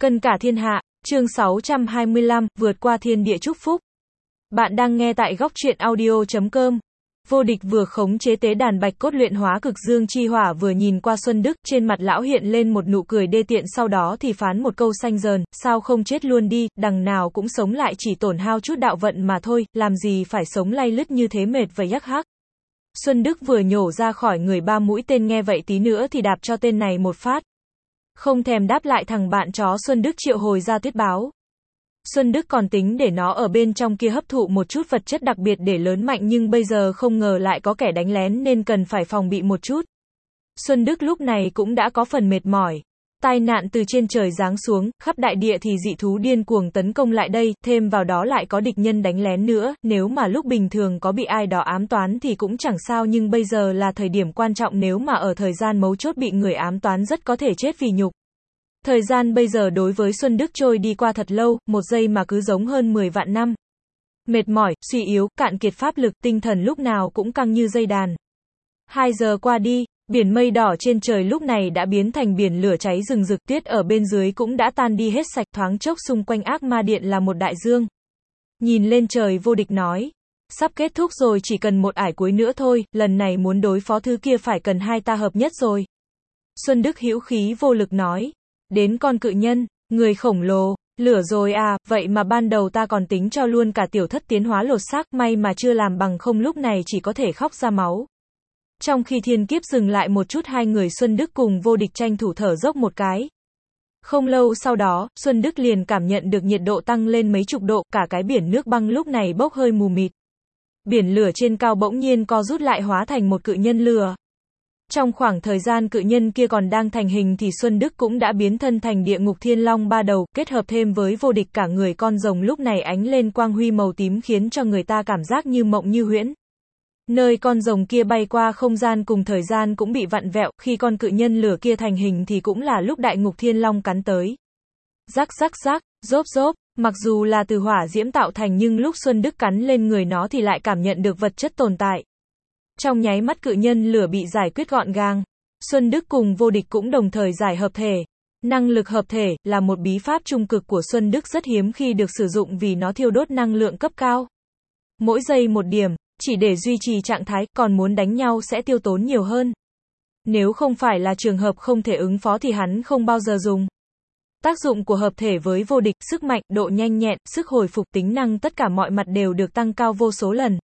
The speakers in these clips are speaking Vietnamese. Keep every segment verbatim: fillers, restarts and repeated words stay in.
Cân cả thiên hạ, chương sáu trăm hai mươi lăm, vượt qua thiên địa chúc phúc. Bạn đang nghe tại góc truyện audio chấm com. Vô Địch vừa khống chế tế đàn bạch cốt luyện hóa cực dương chi hỏa vừa nhìn qua Xuân Đức, trên mặt lão hiện lên một nụ cười đê tiện, sau đó thì phán một câu xanh dờn, sao không chết luôn đi, đằng nào cũng sống lại chỉ tổn hao chút đạo vận mà thôi, làm gì phải sống lay lứt như thế mệt và yắc hắc. Xuân Đức vừa nhổ ra khỏi người ba mũi tên, nghe vậy tí nữa thì đạp cho tên này một phát. Không thèm đáp lại thằng bạn chó Xuân Đức triệu hồi ra tuyết báo. Xuân Đức còn tính để nó ở bên trong kia hấp thụ một chút vật chất đặc biệt để lớn mạnh, nhưng bây giờ không ngờ lại có kẻ đánh lén nên cần phải phòng bị một chút. Xuân Đức lúc này cũng đã có phần mệt mỏi. Tai nạn từ trên trời giáng xuống, khắp đại địa thì dị thú điên cuồng tấn công lại đây, thêm vào đó lại có địch nhân đánh lén nữa, nếu mà lúc bình thường có bị ai đó ám toán thì cũng chẳng sao, nhưng bây giờ là thời điểm quan trọng, nếu mà ở thời gian mấu chốt bị người ám toán rất có thể chết vì nhục. Thời gian bây giờ đối với Xuân Đức trôi đi qua thật lâu, một giây mà cứ giống hơn mười vạn năm. Mệt mỏi, suy yếu, cạn kiệt pháp lực, tinh thần lúc nào cũng căng như dây đàn. Hai giờ qua đi, biển mây đỏ trên trời lúc này đã biến thành biển lửa cháy rừng rực, tuyết ở bên dưới cũng đã tan đi hết sạch, thoáng chốc xung quanh ác ma điện là một đại dương. Nhìn lên trời, Vô Địch nói, sắp kết thúc rồi, chỉ cần một ải cuối nữa thôi, lần này muốn đối phó thứ kia phải cần hai ta hợp nhất rồi. Xuân Đức hữu khí vô lực nói, đến con cự nhân, người khổng lồ, lửa rồi à, vậy mà ban đầu ta còn tính cho luôn cả tiểu thất tiến hóa lột xác, may mà chưa làm, bằng không lúc này chỉ có thể khóc ra máu. Trong khi thiên kiếp dừng lại một chút, hai người Xuân Đức cùng Vô Địch tranh thủ thở dốc một cái. Không lâu sau đó, Xuân Đức liền cảm nhận được nhiệt độ tăng lên mấy chục độ, cả cái biển nước băng lúc này bốc hơi mù mịt. Biển lửa trên cao bỗng nhiên co rút lại, hóa thành một cự nhân lửa. Trong khoảng thời gian cự nhân kia còn đang thành hình thì Xuân Đức cũng đã biến thân thành địa ngục thiên long ba đầu, kết hợp thêm với Vô Địch, cả người con rồng lúc này ánh lên quang huy màu tím khiến cho người ta cảm giác như mộng như huyễn. Nơi con rồng kia bay qua, không gian cùng thời gian cũng bị vặn vẹo, khi con cự nhân lửa kia thành hình thì cũng là lúc đại ngục thiên long cắn tới. Rắc rắc rắc, rốp rốp, mặc dù là từ hỏa diễm tạo thành nhưng lúc Xuân Đức cắn lên người nó thì lại cảm nhận được vật chất tồn tại. Trong nháy mắt cự nhân lửa bị giải quyết gọn gàng. Xuân Đức cùng Vô Địch cũng đồng thời giải hợp thể. Năng lực hợp thể là một bí pháp trung cực của Xuân Đức, rất hiếm khi được sử dụng vì nó thiêu đốt năng lượng cấp cao. Mỗi giây một điểm, chỉ để duy trì trạng thái, còn muốn đánh nhau sẽ tiêu tốn nhiều hơn. Nếu không phải là trường hợp không thể ứng phó thì hắn không bao giờ dùng. Tác dụng của hợp thể với Vô Địch, sức mạnh, độ nhanh nhẹn, sức hồi phục, tính năng tất cả mọi mặt đều được tăng cao vô số lần.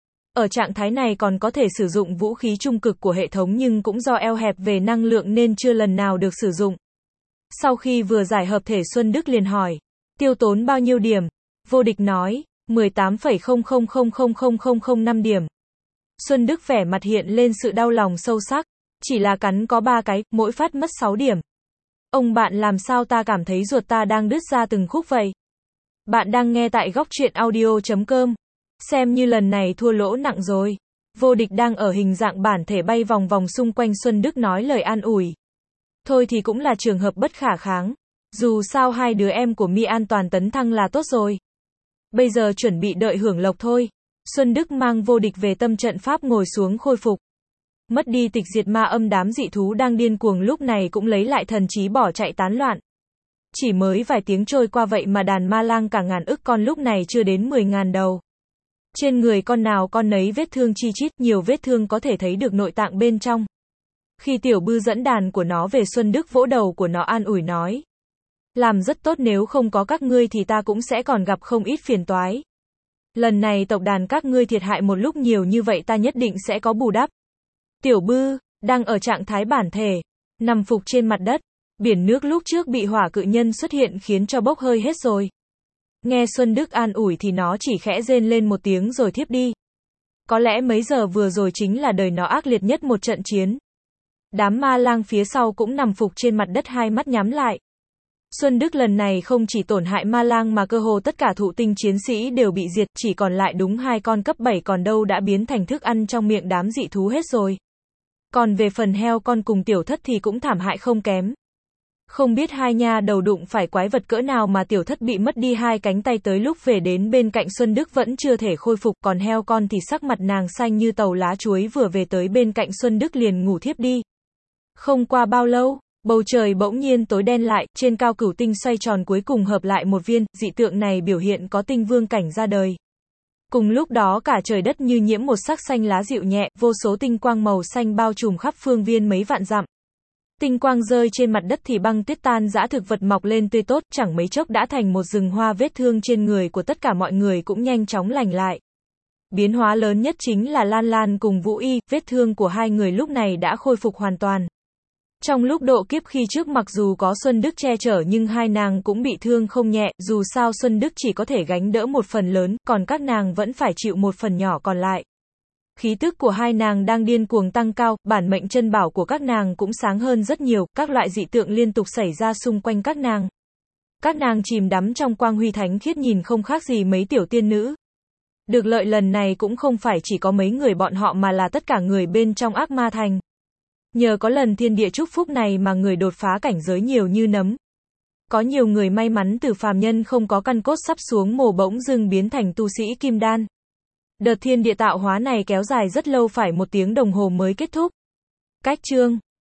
Ở trạng thái này còn có thể sử dụng vũ khí trung cực của hệ thống, nhưng cũng do eo hẹp về năng lượng nên chưa lần nào được sử dụng. Sau khi vừa giải hợp thể, Xuân Đức liền hỏi, tiêu tốn bao nhiêu điểm? Vô Địch nói, mười tám phẩy không không không không không không không năm điểm. Xuân Đức vẻ mặt hiện lên sự đau lòng sâu sắc, chỉ là cắn có ba cái, mỗi phát mất sáu điểm. Ông bạn, làm sao ta cảm thấy ruột ta đang đứt ra từng khúc vậy? Bạn đang nghe tại góc truyện audio chấm com. Xem như lần này thua lỗ nặng rồi. Vô Địch đang ở hình dạng bản thể bay vòng vòng xung quanh Xuân Đức nói lời an ủi. Thôi thì cũng là trường hợp bất khả kháng. Dù sao hai đứa em của Mi an toàn tấn thăng là tốt rồi. Bây giờ chuẩn bị đợi hưởng lộc thôi. Xuân Đức mang Vô Địch về tâm trận pháp ngồi xuống khôi phục. Mất đi tịch diệt ma âm, đám dị thú đang điên cuồng lúc này cũng lấy lại thần trí bỏ chạy tán loạn. Chỉ mới vài tiếng trôi qua vậy mà đàn ma lang cả ngàn ức con lúc này chưa đến mười ngàn đầu. Trên người con nào con nấy vết thương chi chít, nhiều vết thương có thể thấy được nội tạng bên trong. Khi Tiểu Bư dẫn đàn của nó về, Xuân Đức vỗ đầu của nó an ủi nói, làm rất tốt, nếu không có các ngươi thì ta cũng sẽ còn gặp không ít phiền toái. Lần này tộc đàn các ngươi thiệt hại một lúc nhiều như vậy, ta nhất định sẽ có bù đắp. Tiểu Bư đang ở trạng thái bản thể, nằm phục trên mặt đất. Biển nước lúc trước bị hỏa cự nhân xuất hiện khiến cho bốc hơi hết rồi. Nghe Xuân Đức an ủi thì nó chỉ khẽ rên lên một tiếng rồi thiếp đi. Có lẽ mấy giờ vừa rồi chính là đời nó ác liệt nhất một trận chiến. Đám ma lang phía sau cũng nằm phục trên mặt đất, hai mắt nhắm lại. Xuân Đức lần này không chỉ tổn hại ma lang mà cơ hồ tất cả thụ tinh chiến sĩ đều bị diệt, chỉ còn lại đúng hai con cấp bảy, còn đâu đã biến thành thức ăn trong miệng đám dị thú hết rồi. Còn về phần heo con cùng tiểu thất thì cũng thảm hại không kém. Không biết hai nha đầu đụng phải quái vật cỡ nào mà tiểu thất bị mất đi hai cánh tay, tới lúc về đến bên cạnh Xuân Đức vẫn chưa thể khôi phục, còn heo con thì sắc mặt nàng xanh như tàu lá chuối, vừa về tới bên cạnh Xuân Đức liền ngủ thiếp đi. Không qua bao lâu, Bầu trời bỗng nhiên tối đen lại, trên cao cửu tinh xoay tròn cuối cùng hợp lại một viên, dị tượng này biểu hiện có tinh vương cảnh ra đời. Cùng lúc đó cả trời đất như nhiễm một sắc xanh lá dịu nhẹ, vô số tinh quang màu xanh bao trùm khắp phương viên mấy vạn dặm. Tinh quang rơi trên mặt đất thì băng tuyết tan rã, thực vật mọc lên tươi tốt, chẳng mấy chốc đã thành một rừng hoa, vết thương trên người của tất cả mọi người cũng nhanh chóng lành lại. Biến hóa lớn nhất chính là Lan Lan cùng Vũ Y, vết thương của hai người lúc này đã khôi phục hoàn toàn. Trong lúc độ kiếp khi trước mặc dù có Xuân Đức che chở nhưng hai nàng cũng bị thương không nhẹ, dù sao Xuân Đức chỉ có thể gánh đỡ một phần lớn, còn các nàng vẫn phải chịu một phần nhỏ còn lại. Khí tức của hai nàng đang điên cuồng tăng cao, bản mệnh chân bảo của các nàng cũng sáng hơn rất nhiều, các loại dị tượng liên tục xảy ra xung quanh các nàng. Các nàng chìm đắm trong quang huy thánh khiết nhìn không khác gì mấy tiểu tiên nữ. Được lợi lần này cũng không phải chỉ có mấy người bọn họ mà là tất cả người bên trong Ác Ma Thành. Nhờ có lần thiên địa chúc phúc này mà người đột phá cảnh giới nhiều như nấm. Có nhiều người may mắn từ phàm nhân không có căn cốt sắp xuống mồ bỗng dưng biến thành tu sĩ kim đan. Đợt thiên địa tạo hóa này kéo dài rất lâu, phải một tiếng đồng hồ mới kết thúc. Cách chương